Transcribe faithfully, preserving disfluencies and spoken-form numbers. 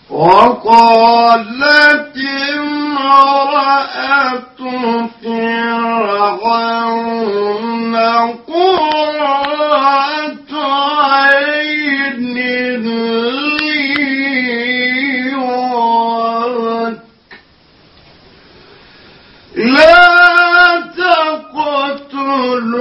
وقالت امرأة فرعون قرة عين لي ولك لا تقتلوا